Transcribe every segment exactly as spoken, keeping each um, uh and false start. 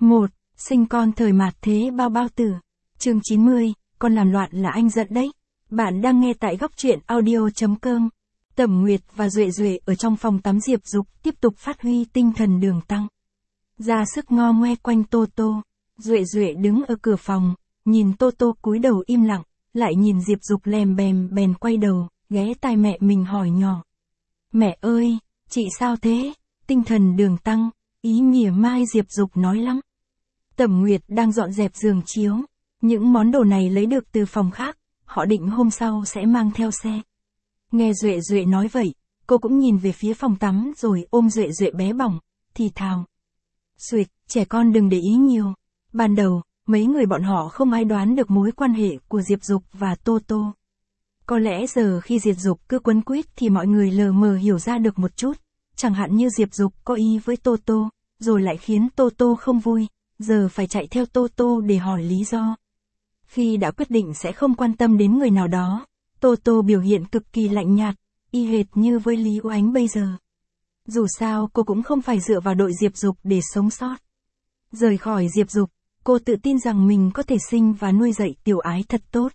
một. Sinh con thời mạt thế bao bao tử. Chương chín mươi, con làm loạn là anh giận đấy. Bạn đang nghe tại góc truyện audio chấm com. Tẩm Nguyệt và Duệ Duệ ở trong phòng tắm Diệp Dục tiếp tục phát huy tinh thần đường tăng. Ra sức ngo ngoe quanh Tô Tô. Duệ Duệ đứng ở cửa phòng, nhìn Tô Tô cúi đầu im lặng, lại nhìn Diệp Dục lèm bèm bèn quay đầu, ghé tai mẹ mình hỏi nhỏ. Mẹ ơi, chị sao thế? Tinh thần đường tăng, ý mỉa mai Diệp Dục nói lắm. Tẩm Nguyệt đang dọn dẹp giường chiếu, những món đồ này lấy được từ phòng khác, họ định hôm sau sẽ mang theo xe. Nghe Duệ Duệ nói vậy, cô cũng nhìn về phía phòng tắm rồi ôm Duệ Duệ bé bỏng, thì thào. Xuịch, trẻ con đừng để ý nhiều. Ban đầu, mấy người bọn họ không ai đoán được mối quan hệ của Diệp Dục và Tô Tô. Có lẽ giờ khi Diệp Dục cứ quấn quýt thì mọi người lờ mờ hiểu ra được một chút, chẳng hạn như Diệp Dục có ý với Tô Tô, rồi lại khiến Tô Tô không vui, giờ phải chạy theo Tô Tô để hỏi lý do. Khi đã quyết định sẽ không quan tâm đến người nào đó, Tô Tô biểu hiện cực kỳ lạnh nhạt, y hệt như với Lý Oánh bây giờ. Dù sao cô cũng không phải dựa vào đội Diệp Dục để sống sót. Rời khỏi Diệp Dục, cô tự tin rằng mình có thể sinh và nuôi dạy Tiểu Ái thật tốt.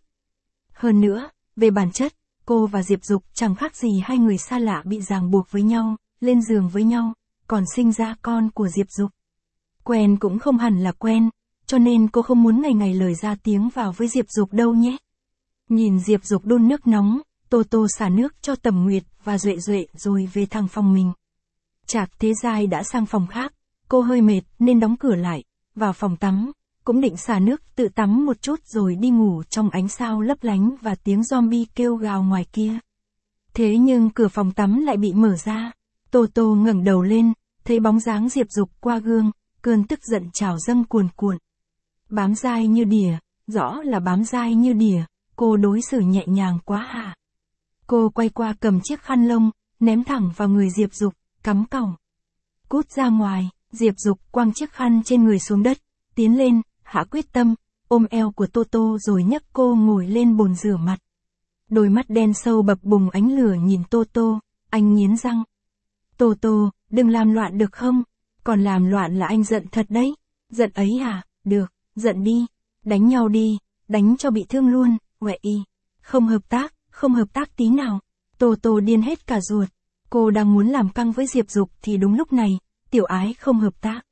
Hơn nữa, về bản chất, cô và Diệp Dục chẳng khác gì hai người xa lạ bị ràng buộc với nhau, lên giường với nhau, còn sinh ra con của Diệp Dục. Quen cũng không hẳn là quen, cho nên cô không muốn ngày ngày lời ra tiếng vào với Diệp Dục đâu nhé. Nhìn Diệp Dục đun nước nóng, Tô Tô xả nước cho Tẩm Nguyệt và Duệ Duệ rồi về thẳng phòng mình. Trạc Thế Giai đã sang phòng khác, cô hơi mệt nên đóng cửa lại, vào phòng tắm, cũng định xả nước tự tắm một chút rồi đi ngủ trong ánh sao lấp lánh và tiếng zombie kêu gào ngoài kia. Thế nhưng cửa phòng tắm lại bị mở ra, Tô Tô ngẩng đầu lên, thấy bóng dáng Diệp Dục qua gương, cơn tức giận trào dâng cuồn cuộn. Bám dai như đỉa, rõ là bám dai như đỉa, cô đối xử nhẹ nhàng quá hả? Cô quay qua cầm chiếc khăn lông, ném thẳng vào người Diệp Dục, cắm còng. Cút ra ngoài, Diệp Dục quăng chiếc khăn trên người xuống đất, tiến lên, hạ quyết tâm, ôm eo của Tô Tô rồi nhấc cô ngồi lên bồn rửa mặt. Đôi mắt đen sâu bập bùng ánh lửa nhìn Tô Tô, anh nghiến răng. Tô Tô, đừng làm loạn được không? Còn làm loạn là anh giận thật đấy. Giận ấy à? Được, giận đi. Đánh nhau đi, đánh cho bị thương luôn, uệ y. Không hợp tác, không hợp tác tí nào. Tô Tô điên hết cả ruột. Cô đang muốn làm căng với Diệp Dục thì đúng lúc này, Tiểu Ái không hợp tác.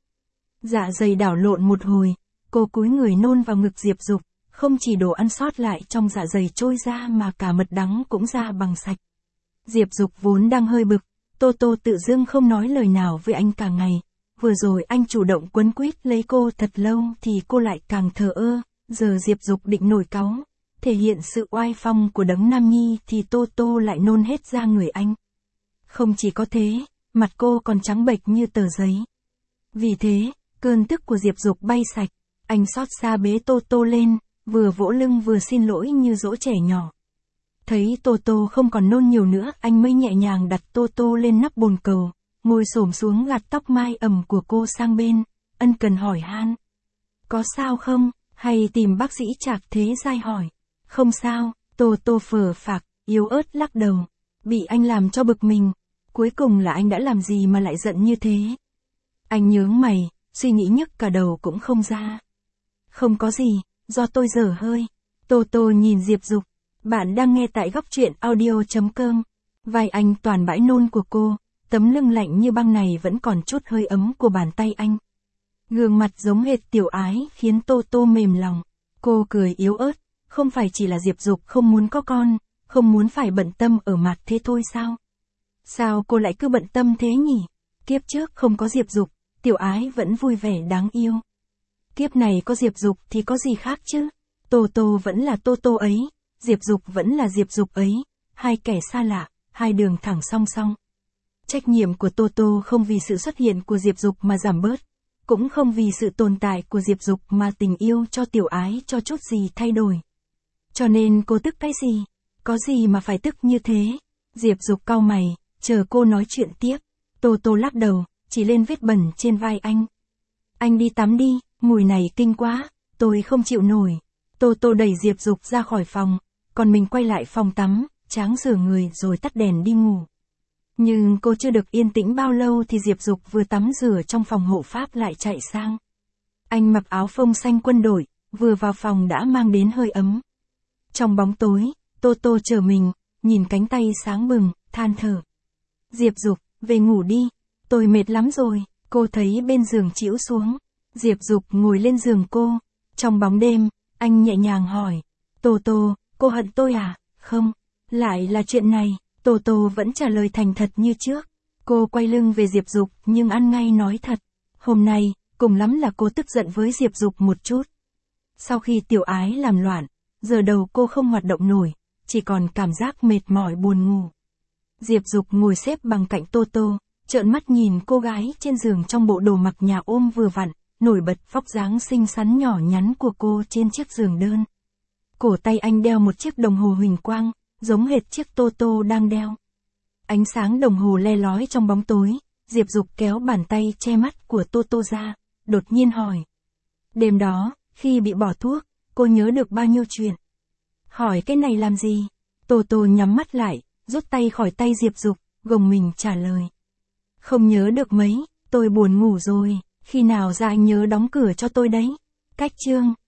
Dạ dày đảo lộn một hồi, cô cúi người nôn vào ngực Diệp Dục, không chỉ đồ ăn sót lại trong dạ dày trôi ra mà cả mật đắng cũng ra bằng sạch. Diệp Dục vốn đang hơi bực, Tô Tô tự dưng không nói lời nào với anh cả ngày. Vừa rồi anh chủ động quấn quýt lấy cô thật lâu thì cô lại càng thờ ơ, giờ Diệp Dục định nổi cáu, thể hiện sự oai phong của đấng nam nhi thì Tô Tô lại nôn hết ra người anh. Không chỉ có thế, mặt cô còn trắng bệch như tờ giấy. Vì thế, cơn tức của Diệp Dục bay sạch, anh xót xa bế Tô Tô lên, vừa vỗ lưng vừa xin lỗi như dỗ trẻ nhỏ. Thấy Tô Tô không còn nôn nhiều nữa, anh mới nhẹ nhàng đặt Tô Tô lên nắp bồn cầu, ngồi xổm xuống gạt tóc mai ẩm của cô sang bên, ân cần hỏi han. Có sao không? Hay tìm bác sĩ Trạc Thế Giai hỏi. Không sao, Tô Tô phờ phạc, yếu ớt lắc đầu. Bị anh làm cho bực mình. Cuối cùng là anh đã làm gì mà lại giận như thế? Anh nhướng mày, suy nghĩ nhức cả đầu cũng không ra. Không có gì, do tôi dở hơi. Tô Tô nhìn Diệp Dục. Bạn đang nghe tại góc truyện audio chấm com. Vai anh toàn bãi nôn của cô, tấm lưng lạnh như băng này vẫn còn chút hơi ấm của bàn tay anh. Gương mặt giống hệt Tiểu Ái khiến Tô Tô mềm lòng. Cô cười yếu ớt, không phải chỉ là Diệp Dục không muốn có con, không muốn phải bận tâm ở mặt thế thôi sao? Sao cô lại cứ bận tâm thế nhỉ? Kiếp trước không có Diệp Dục, Tiểu Ái vẫn vui vẻ đáng yêu. Kiếp này có Diệp Dục thì có gì khác chứ? Tô Tô vẫn là Tô Tô ấy, Diệp Dục vẫn là Diệp Dục ấy, hai kẻ xa lạ, hai đường thẳng song song. Trách nhiệm của Tô Tô không vì sự xuất hiện của Diệp Dục mà giảm bớt, cũng không vì sự tồn tại của Diệp Dục mà tình yêu cho Tiểu Ái cho chút gì thay đổi. Cho nên cô tức cái gì? Có gì mà phải tức như thế? Diệp Dục cau mày, chờ cô nói chuyện tiếp. Tô Tô lắc đầu, chỉ lên vết bẩn trên vai anh. Anh đi tắm đi, mùi này kinh quá, tôi không chịu nổi. Tô Tô đẩy Diệp Dục ra khỏi phòng, còn mình quay lại phòng tắm, tráng rửa người rồi tắt đèn đi ngủ. Nhưng cô chưa được yên tĩnh bao lâu thì Diệp Dục vừa tắm rửa trong phòng hộ pháp lại chạy sang. Anh mặc áo phông xanh quân đội, vừa vào phòng đã mang đến hơi ấm. Trong bóng tối, Tô Tô chờ mình, nhìn cánh tay sáng bừng, than thở. Diệp Dục, về ngủ đi, tôi mệt lắm rồi. Cô thấy bên giường chĩu xuống. Diệp Dục ngồi lên giường cô. Trong bóng đêm, anh nhẹ nhàng hỏi. Tô Tô, cô hận tôi à? Không, lại là chuyện này. Tô Tô vẫn trả lời thành thật như trước. Cô quay lưng về Diệp Dục nhưng ăn ngay nói thật. Hôm nay, cùng lắm là cô tức giận với Diệp Dục một chút. Sau khi Tiểu Ái làm loạn, giờ đầu cô không hoạt động nổi, chỉ còn cảm giác mệt mỏi buồn ngủ. Diệp Dục ngồi xếp bằng cạnh Tô Tô, trợn mắt nhìn cô gái trên giường trong bộ đồ mặc nhà ôm vừa vặn, nổi bật vóc dáng xinh xắn nhỏ nhắn của cô trên chiếc giường đơn. Cổ tay anh đeo một chiếc đồng hồ huỳnh quang, giống hệt chiếc Tô Tô đang đeo. Ánh sáng đồng hồ le lói trong bóng tối, Diệp Dục kéo bàn tay che mắt của Tô Tô ra, đột nhiên hỏi. Đêm đó, khi bị bỏ thuốc, cô nhớ được bao nhiêu chuyện? Hỏi cái này làm gì? Tô Tô nhắm mắt lại, rút tay khỏi tay Diệp Dục, gồng mình trả lời. Không nhớ được mấy, tôi buồn ngủ rồi, khi nào ra anh nhớ đóng cửa cho tôi đấy. Cách chương